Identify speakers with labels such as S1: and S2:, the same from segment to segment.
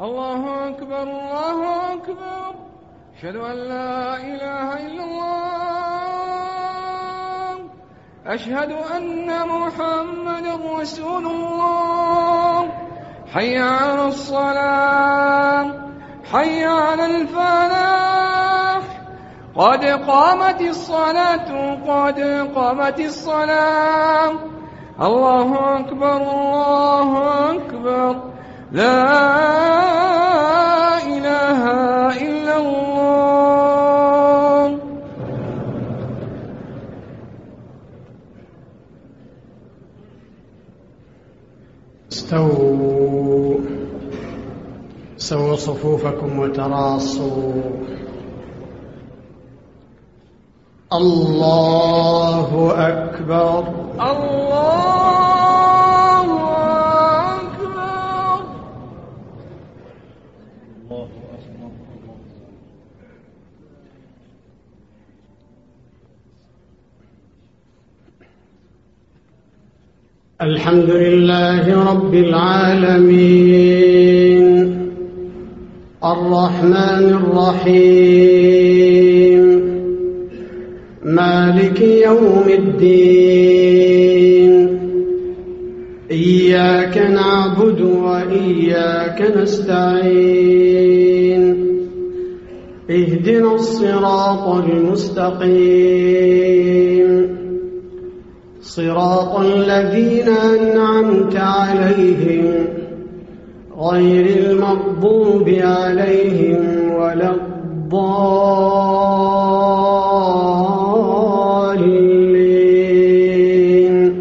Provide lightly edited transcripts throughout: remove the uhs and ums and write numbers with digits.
S1: الله أكبر الله أكبر. أشهد أن لا إله إلا الله. أشهد أن محمدا رسول الله. حي على الصلاة، حي على الفلاح، قد قامت الصلاة، قد قامت الصلاة. الله أكبر الله أكبر. لا إله إلا الله.
S2: استووا، سووا صفوفكم وتراصوا. الله أكبر
S1: الله أكبر.
S2: الحمد لله رب العالمين، الرحمن الرحيم، مالك يوم الدين. إياك نعبد وإياك نستعين. اهدنا الصراط المستقيم، صراط الذين أنعمت عليهم غير المغضوب عليهم ولا الضالين.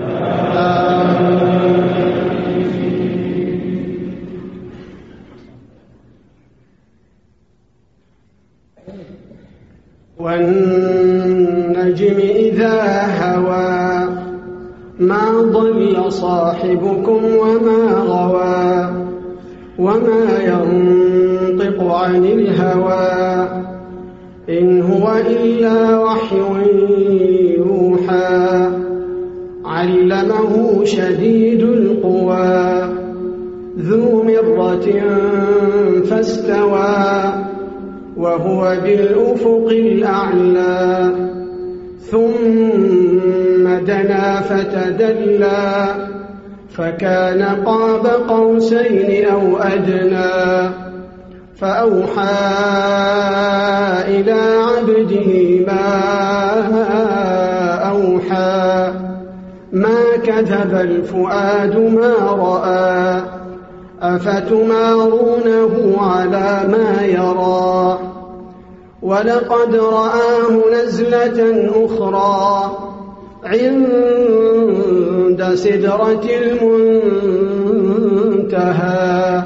S2: والنجم إذا هوى ما ضل صاحبكم وما غوى، وما ينطق عن الهوى، إن هو إلا وحي يوحى. علمه شديد القوى، ذو مرة فاستوى، وهو بالأفق الأعلى. ثم دنا فتدلى، فكان قاب قوسين أو أدنى. فأوحى إلى عبده ما أوحى. ما كذب الفؤاد ما رأى. أفتمارونه على ما يرى. ولقد رآه نزلة أخرى عند سدرة المنتهى.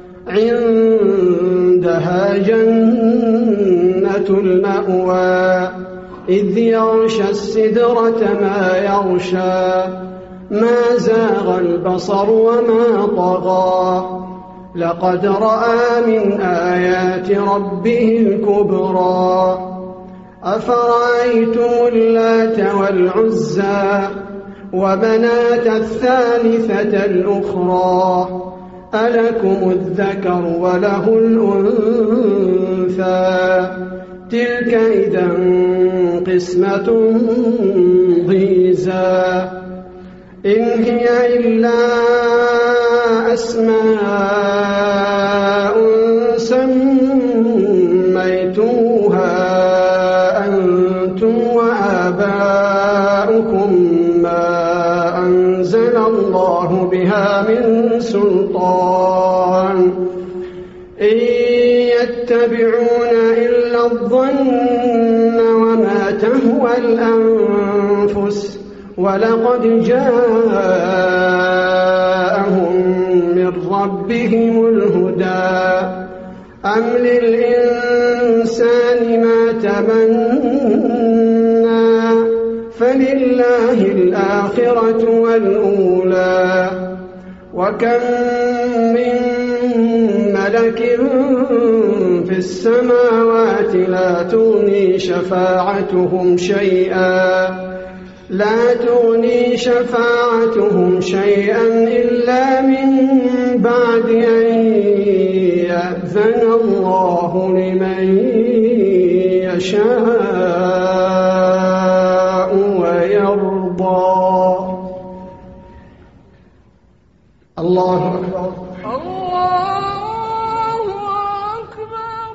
S2: عندها جنة المأوى، إذ يغشى السدرة ما يغشى. ما زاغ البصر وما طغى. لقد رأى من آيات ربه الكبرى. أفرأيتم اللات والعزى ومناة الثالثة الأخرى. ألكم الذكر وله الأنثى. تلك إذا قسمة ضيزى. إن هي إلا أسماء سميتموها أنتم وآباؤكم ما أنزل الله بها من سلطان. إن يتبعون إلا الظن وما تهوى الأنفس. ولقد جاءهم من ربهم الهدى. أم للإنسان ما تمنى. فلله الآخرة والأولى. وكم من ملك في السماوات لا تغني شفاعتهم شيئا. لا تغني شفاعتهم شيئا إلا من بعد أن يأذن الله لمن يشاء ويرضى. الله أكبر.
S1: الله أكبر.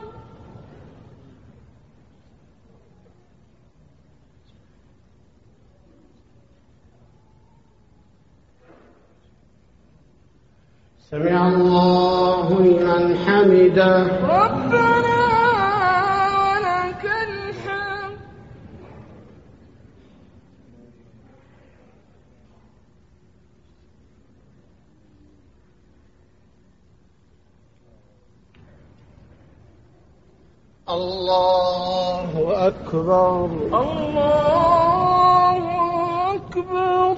S2: سمع الله لمن حمده.
S1: ربنا ولك الحمد.
S2: الله أكبر.
S1: الله أكبر.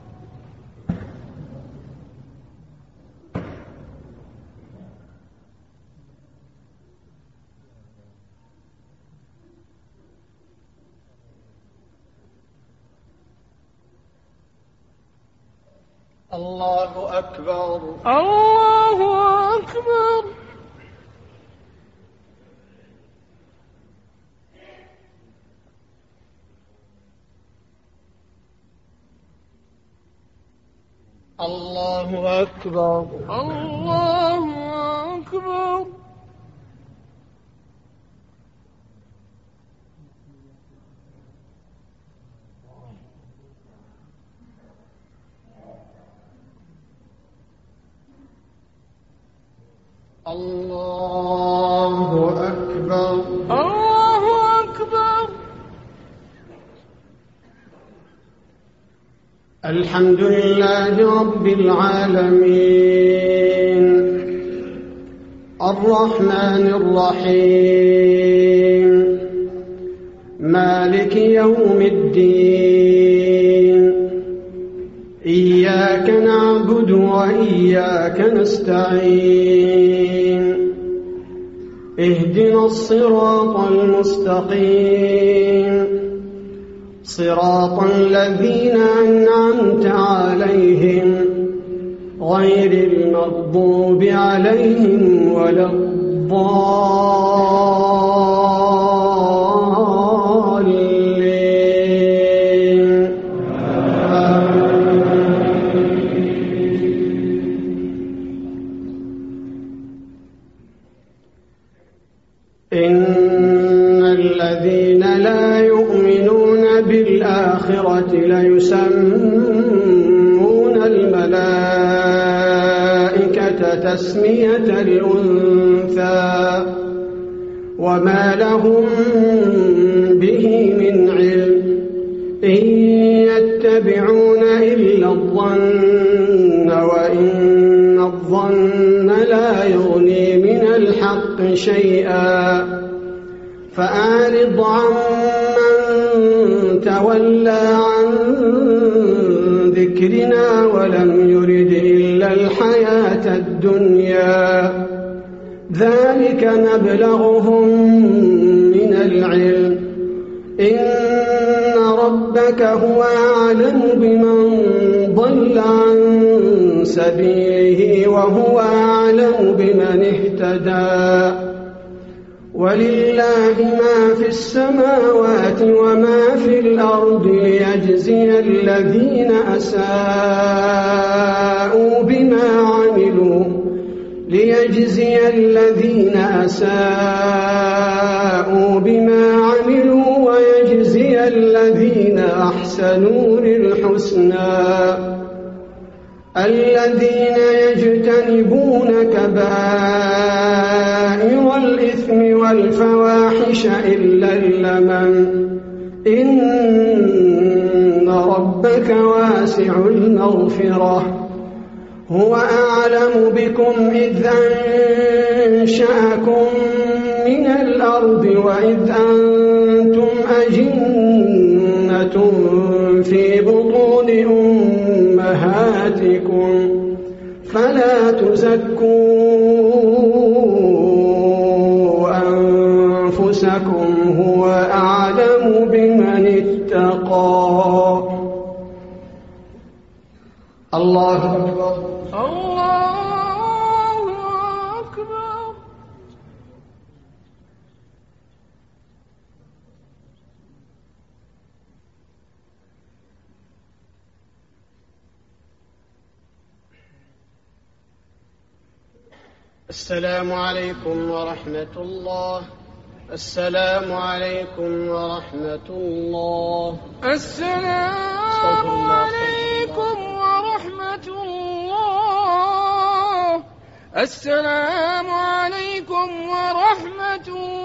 S2: الله أكبر.
S1: الله أكبر.
S2: الله أكبر.
S1: الله أكبر.
S2: الله أكبر.
S1: الله أكبر.
S2: الحمد لله رب العالمين الرحمن الرحيم مالك يوم الدين إياك نعبد وإياك نستعين اهدنا الصراط المستقيم صراط الذين أنعمت عليهم غير المغضوب عليهم ولا الضالين. إن الذين لا يؤمنون بالآخرة ليسمون الملائكة تسمية الأنثى وما لهم به من علم إن يتبعون إلا الظن وإن الظن لا يغني من الحق شيئا فأعرض عمن تولى عن ذكرنا ولم يرد إلا الحياة الدنيا ذلك مبلغهم من العلم إن ربك هو أعلم بمن ضل عن سبيله وهو أعلم بمن اهتدى ولله ما في السماوات وما في الأرض ليجزي الذين أساءوا بما عملوا ويجزي الذين أحسنوا بالحسنى الذين يجتنبون كبائر الإثم والفواحش إلا اللمم إن ربك واسع المغفرة هو أعلم بكم إذ أنشأكم من الأرض وإذ أنتم أجنة في بطون أمهاتكم فلا تزكوا أنفسكم هو أعلم بمن اتقى. الله أكبر.
S1: الله أكبر.
S2: السلام عليكم ورحمة الله. السلام عليكم ورحمة الله.
S1: السلام عليكم ورحمة الله. السلام عليكم ورحمة الله.